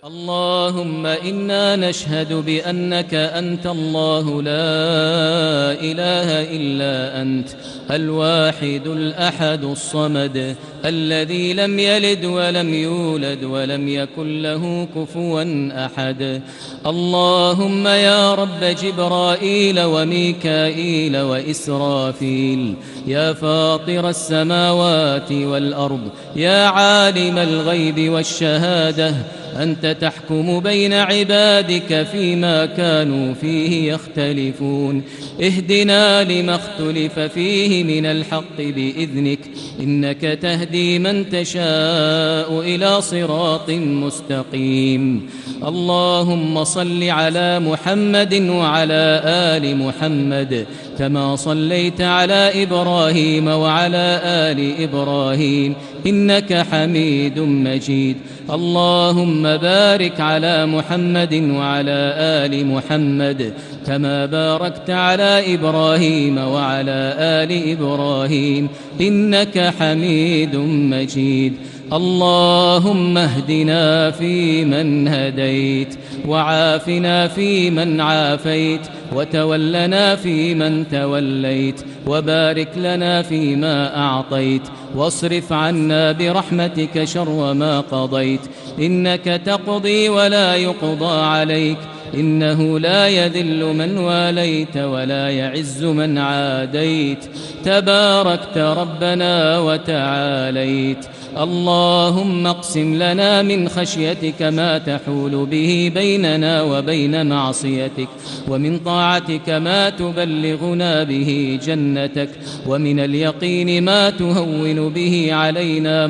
اللهم إنا نشهد بأنك أنت الله لا إله إلا أنت الواحد الأحد الصمد الذي لم يلد ولم يولد ولم يكن له كفوا أحد. اللهم يا رب جبرائيل وميكائيل وإسرافيل، يا فاطر السماوات والأرض، يا عالم الغيب والشهادة، أنت تحكم بين عبادك فيما كانوا فيه يختلفون. اهدنا لما اختلف فيه من الحق بإذنك، إنك تهدي من تشاء إلى صراط مستقيم. اللهم صل على محمد وعلى آل محمد كما صليت على إبراهيم وعلى آل إبراهيم إنك حميد مجيد. اللهم بارك على محمد وعلى آل محمد كما باركت على إبراهيم وعلى آل إبراهيم إنك حميد مجيد. اللهم اهدنا فيمن هديت، وعافنا فيمن عافيت، وتولنا فيمن توليت، وبارك لنا فيما أعطيت، واصرف عنا برحمتك شر ما قضيت. إنك تقضي ولا يقضى عليك، إنه لا يذل من واليت ولا يعز من عاديت، تباركت ربنا وتعاليت. اللهم اقسم لنا من خشيتك ما تحول به بيننا وبين معصيتك، ومن طاعتك ما تبلغنا به جنتك، ومن اليقين ما تهون به علينا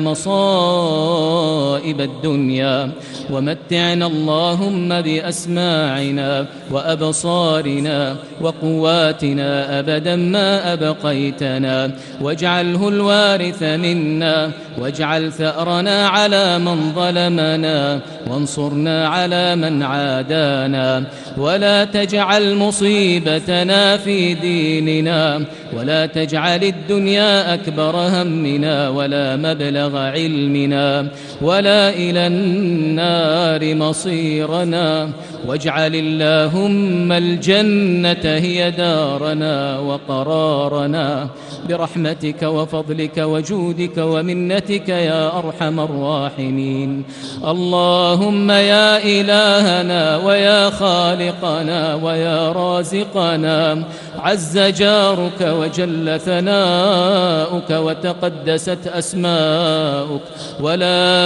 مصائب الدنيا. ومتعنا اللهم بأسماعنا وأبصارنا وقواتنا أبدا ما أبقيتنا، واجعله الوارث منا، واجعل ثأرنا على من ظلمنا، وانصرنا على من عادانا، ولا تجعل مصيبتنا في ديننا، ولا تجعل الدنيا أكبر همنا ولا مبلغ علمنا ولا إلى النار مصيرنا، واجعل اللهم الجنة هي دارنا وقرارنا، برحمتك وفضلك وجودك ومنتك يا أرحم الراحمين. اللهم يا إلهنا ويا خالقنا ويا رازقنا، عز جارك وجل ثناؤك وتقدست أسماؤك، ولا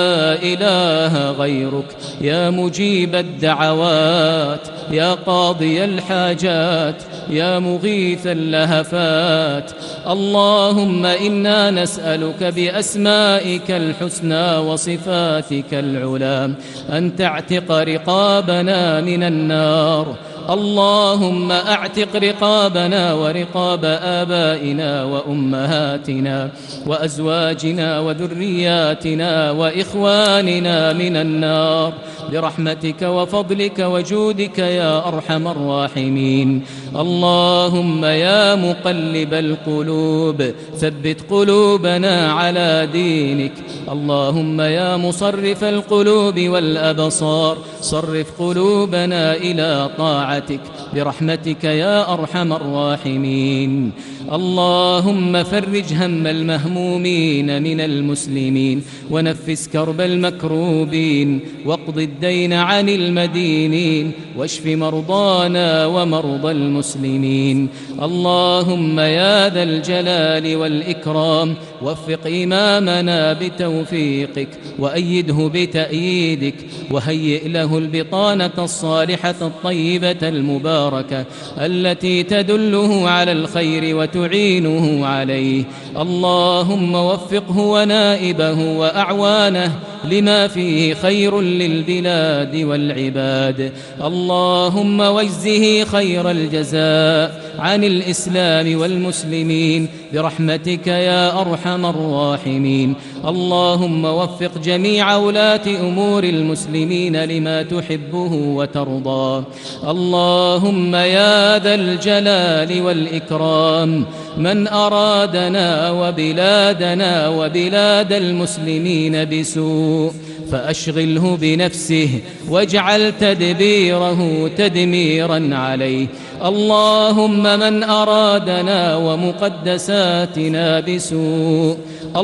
إله غيرك، يا مجيب الدعوات، يا قاضي الحاجات، يا مغيث اللهفات. اللهم إنا نسألك بأسمائك الحسنى وصفاتك العلى أن تعتق رقابنا من النار. اللهم أعتق رقابنا ورقاب آبائنا وأمهاتنا وأزواجنا وذرياتنا وإخواننا من النار، برحمتك وفضلك وجودك يا أرحم الراحمين. اللهم يا مقلب القلوب ثبت قلوبنا على دينك. اللهم يا مصرف القلوب والأبصار صرف قلوبنا إلى طاعتك، برحمتك يا أرحم الراحمين. اللهم فرج هم المهمومين من المسلمين، ونفس كرب المكروبين، واقض الدين عن المدينين، واشف مرضانا ومرضى المسلمين. اللهم يا ذا الجلال والإكرام وفق إمامنا بتوفيقك، وأيده بتأييدك، وهيئ له البطانة الصالحة الطيبة المباركة التي تدله على الخير وتعينه عليه. اللهم وفقه ونائبه وأعوانه لما فيه خير للبلاد والعباد. اللهم واجزه خير الجزاء عن الإسلام والمسلمين، برحمتك يا أرحم الراحمين. اللهم وفق جميع ولاة أمور المسلمين لما تحبه وترضى. اللهم يا ذا الجلال والإكرام، من أرادنا وبلادنا وبلاد المسلمين بسوء فأشغله بنفسه واجعل تدبيره تدميرا عليه. اللهم من أرادنا ومقدساتنا بسوء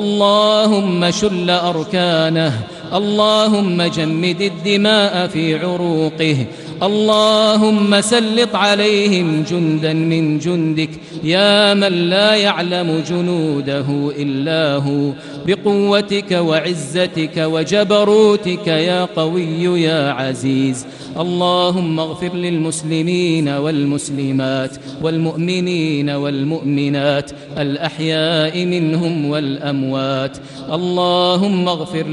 اللهم شل أركانه، اللهم جمد الدماء في عروقه، اللهم سلط عليهم جندا من جندك يا من لا يعلم جنوده إلا هو، بقوتك وعزتك وجبروتك يا قوي يا عزيز. اللهم اغفر للمسلمين والمسلمات والمؤمنين والمؤمنات الأحياء منهم والأموات. اللهم اغفر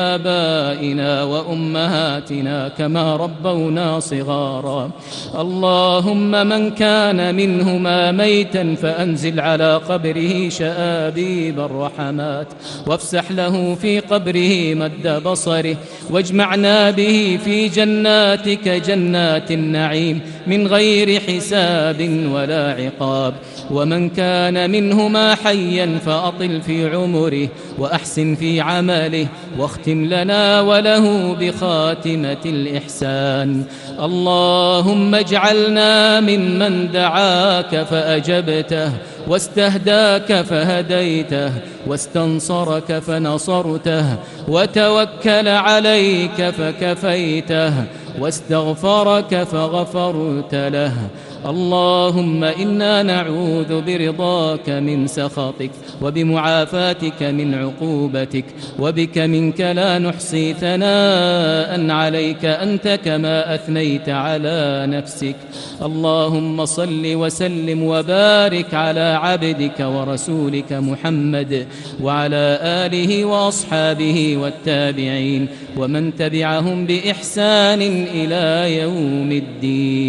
لآبائنا وأمهاتنا كما ربونا صغارا. اللهم من كان منهما ميتا فأنزل على قبره شآبيب الرحمات، وافسح له في قبره مد بصره، واجمعنا به في جناتك جنات النعيم من غير حساب ولا عقاب. ومن كان منهما حيا فأطل في عمره وأحسن في عمله، واختم لنا وله بخاتمة الإحسان. اللهم اجعلنا ممن دعاك فأجبته، واستهداك فهديته، واستنصرك فنصرته، وتوكل عليك فكفيته، واستغفرك فغفرت له. اللهم إنا نعوذ برضاك من سخطك، وبمعافاتك من عقوبتك، وبك منك لا نحصي ثناء عليك أنت كما أثنيت على نفسك. اللهم صل وسلم وبارك على عبدك ورسولك محمد وعلى آله وأصحابه والتابعين ومن تبعهم بإحسان إلى يوم الدين.